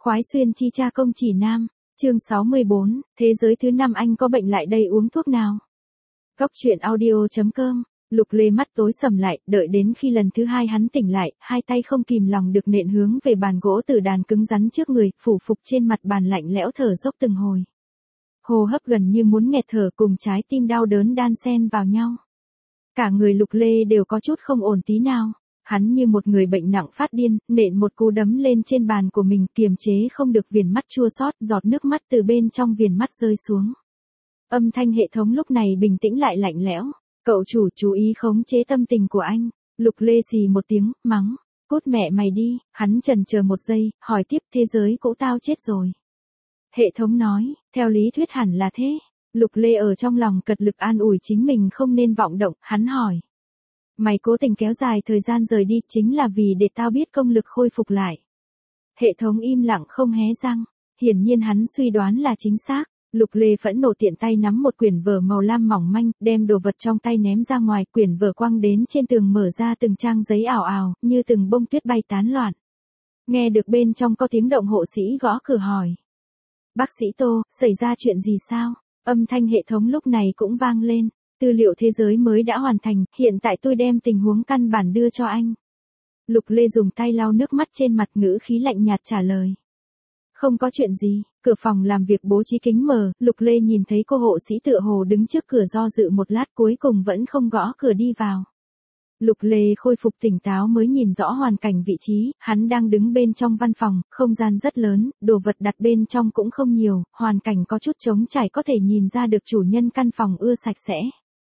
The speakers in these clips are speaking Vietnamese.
Khoái xuyên chi cha công chỉ nam, chương 64, thế giới thứ 5 anh có bệnh lại đây uống thuốc nào? Góc truyện audio.com, Lục Lê mắt tối sầm lại, đợi đến khi lần thứ 2 hắn tỉnh lại, hai tay không kìm lòng được nện hướng về bàn gỗ từ đàn cứng rắn trước người, phủ phục trên mặt bàn lạnh lẽo thở dốc từng hồi. Hô hấp gần như muốn nghẹt thở cùng trái tim đau đớn đan xen vào nhau. Cả người Lục Lê đều có chút không ổn tí nào. Hắn như một người bệnh nặng phát điên, nện một cú đấm lên trên bàn của mình, kiềm chế không được viền mắt chua xót, giọt nước mắt từ bên trong viền mắt rơi xuống. Âm thanh hệ thống lúc này bình tĩnh lại lạnh lẽo. Cậu chủ chú ý khống chế tâm tình của anh. Lục Lê xì một tiếng, mắng. Cút mẹ mày đi. Hắn chần chờ một giây, hỏi tiếp, thế giới cũ tao chết rồi. Hệ thống nói, theo lý thuyết hẳn là thế. Lục Lê ở trong lòng cật lực an ủi chính mình không nên vọng động, hắn hỏi. Mày cố tình kéo dài thời gian rời đi chính là vì để tao biết công lực khôi phục lại. Hệ thống im lặng không hé răng. Hiển nhiên hắn suy đoán là chính xác. Lục Lê phẫn nộ tiện tay nắm một quyển vở màu lam mỏng manh, đem đồ vật trong tay ném ra ngoài, quyển vở quăng đến trên tường mở ra từng trang giấy ảo ảo, như từng bông tuyết bay tán loạn. Nghe được bên trong có tiếng động, hộ sĩ gõ cửa hỏi. Bác sĩ Tô, xảy ra chuyện gì sao? Âm thanh hệ thống lúc này cũng vang lên. Tư liệu thế giới mới đã hoàn thành, hiện tại tôi đem tình huống căn bản đưa cho anh. Lục Lê dùng tay lau nước mắt trên mặt, ngữ khí lạnh nhạt trả lời. Không có chuyện gì. Cửa phòng làm việc bố trí kính mờ, Lục Lê nhìn thấy cô hộ sĩ tựa hồ đứng trước cửa do dự một lát, cuối cùng vẫn không gõ cửa đi vào. Lục Lê khôi phục tỉnh táo mới nhìn rõ hoàn cảnh vị trí, hắn đang đứng bên trong văn phòng, không gian rất lớn, đồ vật đặt bên trong cũng không nhiều, hoàn cảnh có chút trống trải, có thể nhìn ra được chủ nhân căn phòng ưa sạch sẽ.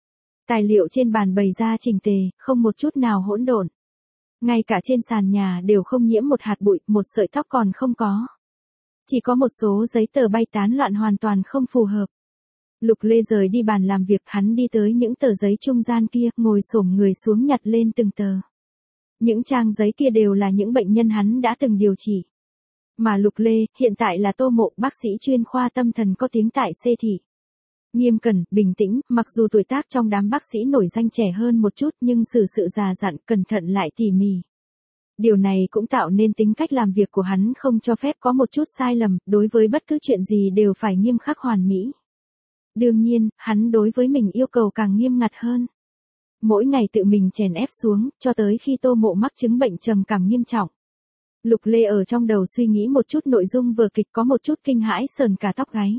Tài liệu trên bàn bày ra chỉnh tề, không một chút nào hỗn độn. Ngay cả trên sàn nhà đều không nhiễm một hạt bụi, một sợi tóc còn không có. Chỉ có một số giấy tờ bay tán loạn hoàn toàn không phù hợp. Lục Lê rời đi bàn làm việc, hắn đi tới những tờ giấy trung gian kia, ngồi xổm người xuống nhặt lên từng tờ. Những trang giấy kia đều là những bệnh nhân hắn đã từng điều trị. Mà Lục Lê, hiện tại là Tô Mộ, bác sĩ chuyên khoa tâm thần có tiếng tại C thị. Nghiêm cẩn, bình tĩnh, mặc dù tuổi tác trong đám bác sĩ nổi danh trẻ hơn một chút nhưng xử sự già dặn, cẩn thận lại tỉ mỉ. Điều này cũng tạo nên tính cách làm việc của hắn không cho phép có một chút sai lầm, đối với bất cứ chuyện gì đều phải nghiêm khắc hoàn mỹ. Đương nhiên, hắn đối với mình yêu cầu càng nghiêm ngặt hơn. Mỗi ngày tự mình chèn ép xuống, cho tới khi Tô Mộ mắc chứng bệnh trầm cảm nghiêm trọng. Lục Lê ở trong đầu suy nghĩ một chút nội dung vở kịch, có một chút kinh hãi sờn cả tóc gáy.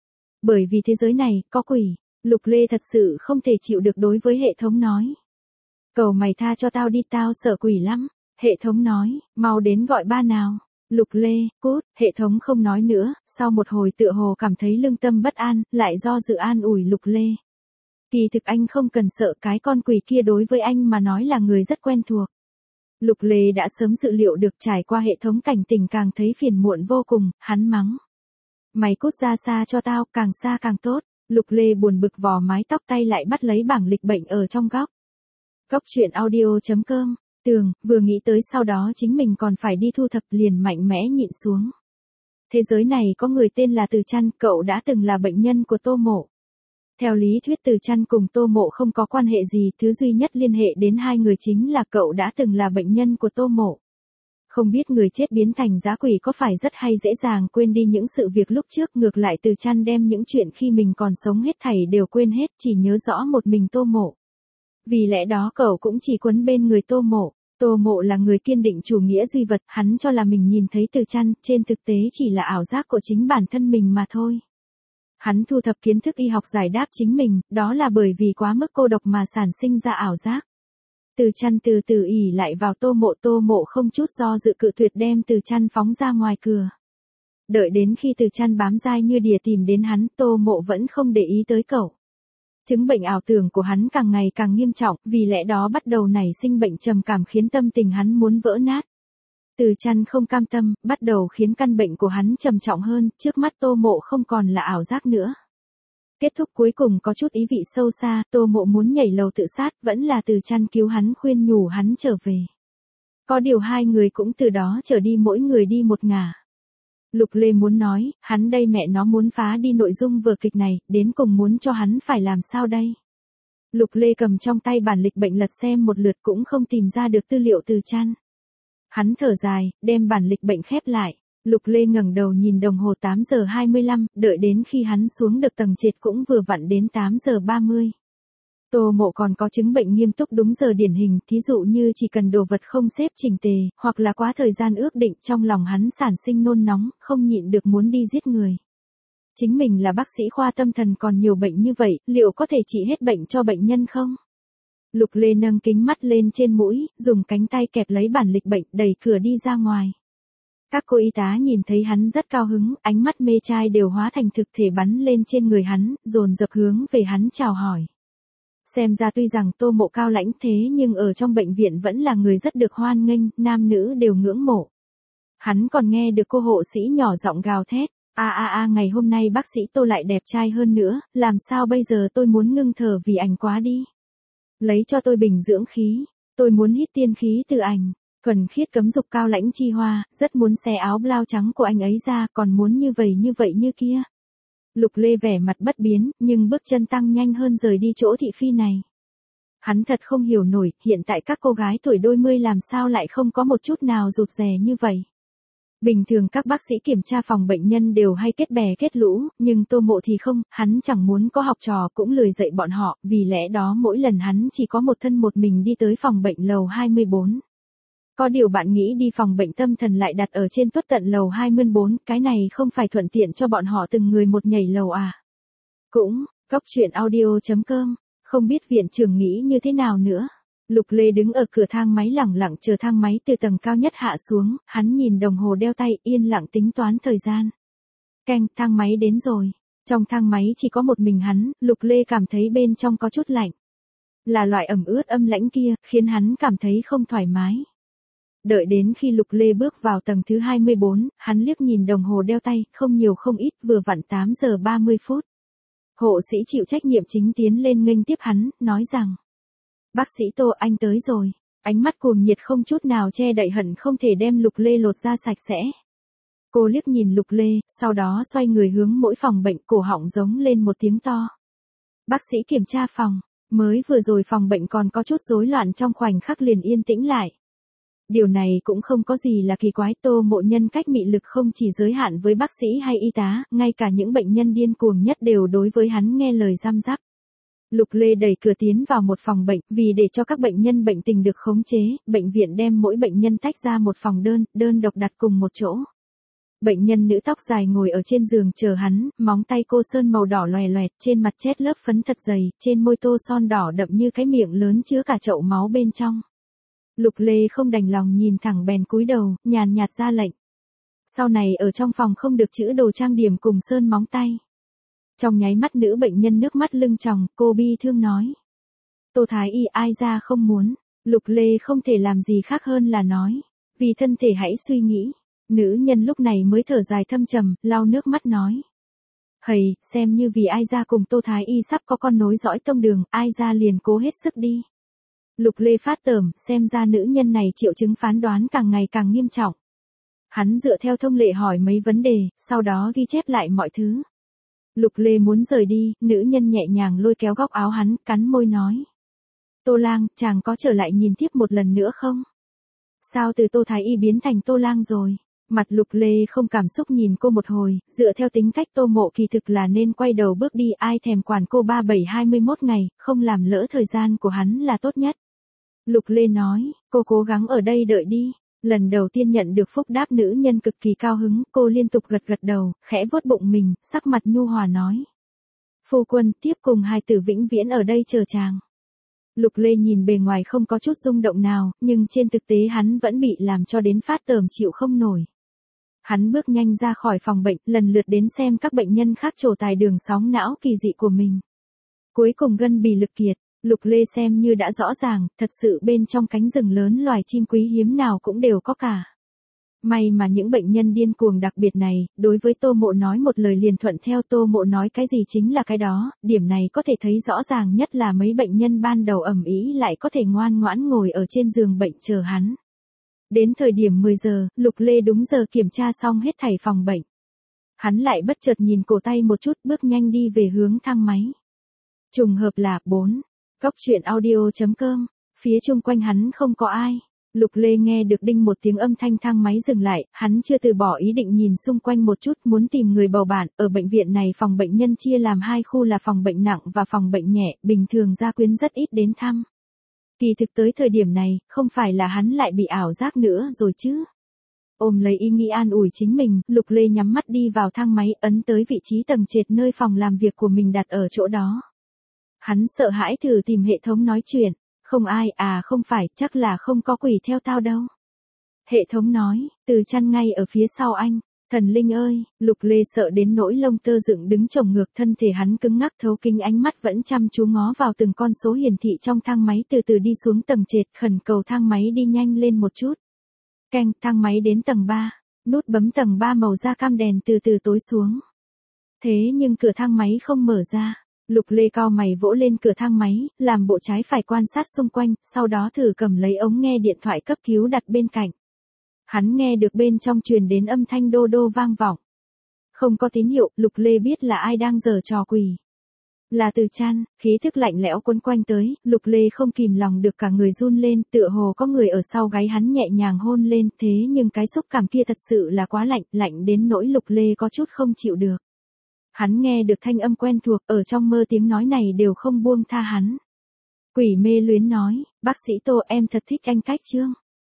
Bởi vì thế giới này, có quỷ, Lục Lê thật sự không thể chịu được đối với hệ thống nói. Cầu mày tha cho tao đi, tao sợ quỷ lắm. Hệ thống nói, mau đến gọi ba nào. Lục Lê, cút, hệ thống không nói nữa, sau một hồi tựa hồ cảm thấy lương tâm bất an, lại do dự an ủi Lục Lê. Kỳ thực anh không cần sợ, cái con quỷ kia đối với anh mà nói là người rất quen thuộc. Lục Lê đã sớm dự liệu được, trải qua hệ thống cảnh tỉnh càng thấy phiền muộn vô cùng, hắn mắng. Mày cút ra xa cho tao, càng xa càng tốt. Lục Lê buồn bực vò mái tóc, tay lại bắt lấy bảng lịch bệnh ở trong góc. Góc truyện audio.com. Tường, vừa nghĩ tới sau đó chính mình còn phải đi thu thập, liền mạnh mẽ nhịn xuống. Thế giới này có người tên là Từ Chăn, cậu đã từng là bệnh nhân của Tô Mộ. Theo lý thuyết Từ Chăn cùng Tô Mộ không có quan hệ gì, thứ duy nhất liên hệ đến hai người chính là cậu đã từng là bệnh nhân của Tô Mộ. Không biết người chết biến thành dã quỷ có phải rất hay dễ dàng quên đi những sự việc lúc trước, ngược lại Từ Chăn đem những chuyện khi mình còn sống hết thảy đều quên hết, chỉ nhớ rõ một mình Tô Mộ. Vì lẽ đó cậu cũng chỉ quấn bên người Tô Mộ. Tô Mộ là người kiên định chủ nghĩa duy vật, hắn cho là mình nhìn thấy Từ Chăn, trên thực tế chỉ là ảo giác của chính bản thân mình mà thôi. Hắn thu thập kiến thức y học giải đáp chính mình, đó là bởi vì quá mức cô độc mà sản sinh ra ảo giác. Từ Chăn từ từ ỉ lại vào Tô Mộ không chút do dự cự tuyệt đem Từ Chăn phóng ra ngoài cửa. Đợi đến khi Từ Chăn bám dai như đỉa tìm đến hắn, Tô Mộ vẫn không để ý tới cậu. Chứng bệnh ảo tưởng của hắn càng ngày càng nghiêm trọng, vì lẽ đó bắt đầu nảy sinh bệnh trầm cảm khiến tâm tình hắn muốn vỡ nát. Từ Chăn không cam tâm, bắt đầu khiến căn bệnh của hắn trầm trọng hơn, trước mắt Tô Mộ không còn là ảo giác nữa. Kết thúc cuối cùng có chút ý vị sâu xa, Tô Mộ muốn nhảy lầu tự sát, vẫn là Từ Chăn cứu hắn, khuyên nhủ hắn trở về. Có điều hai người cũng từ đó trở đi mỗi người đi một ngả. Lục Lê muốn nói, hắn đây mẹ nó muốn phá đi nội dung vở kịch này, đến cùng muốn cho hắn phải làm sao đây? Lục Lê cầm trong tay bản lịch bệnh lật xem một lượt cũng không tìm ra được tư liệu Từ Chăn. Hắn thở dài, đem bản lịch bệnh khép lại. Lục Lê ngẩng đầu nhìn đồng hồ 8 giờ 25, đợi đến khi hắn xuống được tầng trệt cũng vừa vặn đến 8 giờ 30. Tô Mộ còn có chứng bệnh nghiêm túc đúng giờ điển hình, thí dụ như chỉ cần đồ vật không xếp chỉnh tề, hoặc là quá thời gian ước định, trong lòng hắn sản sinh nôn nóng, không nhịn được muốn đi giết người. Chính mình là bác sĩ khoa tâm thần còn nhiều bệnh như vậy, liệu có thể trị hết bệnh cho bệnh nhân không? Lục Lê nâng kính mắt lên trên mũi, dùng cánh tay kẹp lấy bản lịch bệnh, đẩy cửa đi ra ngoài. Các cô y tá nhìn thấy hắn rất cao hứng, ánh mắt mê trai đều hóa thành thực thể bắn lên trên người hắn, dồn dập hướng về hắn chào hỏi. Xem ra tuy rằng Tô Mộ cao lãnh thế nhưng ở trong bệnh viện vẫn là người rất được hoan nghênh, nam nữ đều ngưỡng mộ. Hắn còn nghe được cô hộ sĩ nhỏ giọng gào thét. Ngày hôm nay bác sĩ Tô lại đẹp trai hơn nữa, làm sao bây giờ tôi muốn ngưng thở vì ảnh quá đi. Lấy cho tôi bình dưỡng khí, tôi muốn hít tiên khí từ ảnh. Thuần khiết cấm dục cao lãnh chi hoa, rất muốn xé áo blau trắng của anh ấy ra, còn muốn như vậy như kia. Lục Lê vẻ mặt bất biến, nhưng bước chân tăng nhanh hơn rời đi chỗ thị phi này. Hắn thật không hiểu nổi, hiện tại các cô gái tuổi đôi mươi làm sao lại không có một chút nào rụt rè như vậy. Bình thường các bác sĩ kiểm tra phòng bệnh nhân đều hay kết bè kết lũ, nhưng Tô Mộ thì không, hắn chẳng muốn có học trò cũng lười dạy bọn họ, vì lẽ đó mỗi lần hắn chỉ có một thân một mình đi tới phòng bệnh lầu 24. Có điều bạn nghĩ đi phòng bệnh tâm thần lại đặt ở trên tuất tận lầu 24, cái này không phải thuận tiện cho bọn họ từng người một nhảy lầu à? Cũng, Cốc.truyện.audio.com, không biết viện trưởng nghĩ như thế nào nữa. Lục Lê đứng ở cửa thang máy lẳng lặng chờ thang máy từ tầng cao nhất hạ xuống, hắn nhìn đồng hồ đeo tay yên lặng tính toán thời gian. Keng, thang máy đến rồi. Trong thang máy chỉ có một mình hắn, Lục Lê cảm thấy bên trong có chút lạnh. Là loại ẩm ướt âm lãnh kia, khiến hắn cảm thấy không thoải mái. Đợi đến khi Lục Lê bước vào tầng thứ 24, hắn liếc nhìn đồng hồ đeo tay, không nhiều không ít, vừa vặn 8 giờ 30 phút. Hộ sĩ chịu trách nhiệm chính tiến lên nghênh tiếp hắn, nói rằng: Bác sĩ Tô, anh tới rồi. Ánh mắt cuồng nhiệt không chút nào che đậy hận không thể đem Lục Lê lột ra sạch sẽ. Cô liếc nhìn Lục Lê, sau đó xoay người hướng mỗi phòng bệnh, cổ họng giống lên một tiếng to. Bác sĩ kiểm tra phòng, mới vừa rồi phòng bệnh còn có chút rối loạn trong khoảnh khắc liền yên tĩnh lại. Điều này cũng không có gì là kỳ quái, Tô Mộ nhân cách mị lực không chỉ giới hạn với bác sĩ hay y tá, ngay cả những bệnh nhân điên cuồng nhất đều đối với hắn nghe lời răm rắp. Lục Lê đẩy cửa tiến vào một phòng bệnh, vì để cho các bệnh nhân bệnh tình được khống chế, bệnh viện đem mỗi bệnh nhân tách ra một phòng đơn độc đặt cùng một chỗ. Bệnh nhân nữ tóc dài ngồi ở trên giường chờ hắn, móng tay cô sơn màu đỏ loè loẹt, trên mặt chét lớp phấn thật dày, trên môi tô son đỏ đậm như cái miệng lớn chứa cả chậu máu bên trong. Lục Lê không đành lòng nhìn thẳng bèn cúi đầu, nhàn nhạt ra lệnh. Sau này ở trong phòng không được chữ đồ trang điểm cùng sơn móng tay. Trong nháy mắt nữ bệnh nhân nước mắt lưng tròng, cô bi thương nói. Tô Thái Y ai ra không muốn, Lục Lê không thể làm gì khác hơn là nói. Vì thân thể hãy suy nghĩ. Nữ nhân lúc này mới thở dài thâm trầm, lau nước mắt nói. Hầy, xem như vì ai ra cùng Tô Thái Y sắp có con nối dõi tông đường, ai ra liền cố hết sức đi. Lục Lê phát tởm, xem ra nữ nhân này triệu chứng phán đoán càng ngày càng nghiêm trọng. Hắn dựa theo thông lệ hỏi mấy vấn đề, sau đó ghi chép lại mọi thứ. Lục Lê muốn rời đi, nữ nhân nhẹ nhàng lôi kéo góc áo hắn, cắn môi nói. Tô Lang, chàng có trở lại nhìn tiếp một lần nữa không? Sao từ Tô Thái Y biến thành Tô Lang rồi? Mặt Lục Lê không cảm xúc nhìn cô một hồi, dựa theo tính cách Tô Mộ kỳ thực là nên quay đầu bước đi, ai thèm quản cô 37-21 ngày, không làm lỡ thời gian của hắn là tốt nhất. Lục Lê nói, cô cố gắng ở đây đợi đi. Lần đầu tiên nhận được phúc đáp nữ nhân cực kỳ cao hứng, cô liên tục gật gật đầu, khẽ vuốt bụng mình, sắc mặt nhu hòa nói. Phu quân, tiếp cùng hai tử vĩnh viễn ở đây chờ chàng. Lục Lê nhìn bề ngoài không có chút rung động nào, nhưng trên thực tế hắn vẫn bị làm cho đến phát tởm chịu không nổi. Hắn bước nhanh ra khỏi phòng bệnh, lần lượt đến xem các bệnh nhân khác trổ tài đường sóng não kỳ dị của mình. Cuối cùng gân bì lực kiệt. Lục Lê xem như đã rõ ràng, thật sự bên trong cánh rừng lớn loài chim quý hiếm nào cũng đều có cả. May mà những bệnh nhân điên cuồng đặc biệt này, đối với Tô Mộ nói một lời liền thuận theo, Tô Mộ nói cái gì chính là cái đó, điểm này có thể thấy rõ ràng nhất là mấy bệnh nhân ban đầu ầm ĩ lại có thể ngoan ngoãn ngồi ở trên giường bệnh chờ hắn. Đến thời điểm 10 giờ, Lục Lê đúng giờ kiểm tra xong hết thảy phòng bệnh. Hắn lại bất chợt nhìn cổ tay một chút, bước nhanh đi về hướng thang máy. Trùng hợp là 4. Cốc.truyện.audio.com, phía chung quanh hắn không có ai. Lục Lê nghe được đinh một tiếng âm thanh thang máy dừng lại, hắn chưa từ bỏ ý định nhìn xung quanh một chút, muốn tìm người bầu bạn. Ở bệnh viện này phòng bệnh nhân chia làm hai khu là phòng bệnh nặng và phòng bệnh nhẹ, bình thường gia quyến rất ít đến thăm. Kỳ thực tới thời điểm này, không phải là hắn lại bị ảo giác nữa rồi chứ. Ôm lấy ý nghĩ an ủi chính mình, Lục Lê nhắm mắt đi vào thang máy, ấn tới vị trí tầng trệt nơi phòng làm việc của mình đặt ở chỗ đó. Hắn sợ hãi thử tìm hệ thống nói chuyện. Không ai, không phải, chắc là không có quỷ theo tao đâu. Hệ thống nói, từ chăn ngay ở phía sau anh. Thần linh ơi, Lục Lê sợ đến nỗi lông tơ dựng đứng chồng ngược, thân thể hắn cứng ngắc thấu kinh, ánh mắt vẫn chăm chú ngó vào từng con số hiển thị trong thang máy, từ từ đi xuống tầng trệt, khẩn cầu thang máy đi nhanh lên một chút. Keng, thang máy đến tầng 3, nút bấm tầng 3 màu da cam, đèn từ từ tối xuống. Thế nhưng cửa thang máy không mở ra. Lục Lê cau mày vỗ lên cửa thang máy, làm bộ trái phải quan sát xung quanh, sau đó thử cầm lấy ống nghe điện thoại cấp cứu đặt bên cạnh. Hắn nghe được bên trong truyền đến âm thanh đô đô vang vọng. Không có tín hiệu, Lục Lê biết là ai đang giở trò quỷ. Là Từ Chăn, khí thức lạnh lẽo quấn quanh tới, Lục Lê không kìm lòng được cả người run lên, tựa hồ có người ở sau gáy hắn nhẹ nhàng hôn lên, thế nhưng cái xúc cảm kia thật sự là quá lạnh, lạnh đến nỗi Lục Lê có chút không chịu được. Hắn nghe được thanh âm quen thuộc, ở trong mơ tiếng nói này đều không buông tha hắn. Quỷ mê luyến nói, bác sĩ Tô, em thật thích anh cách Trương.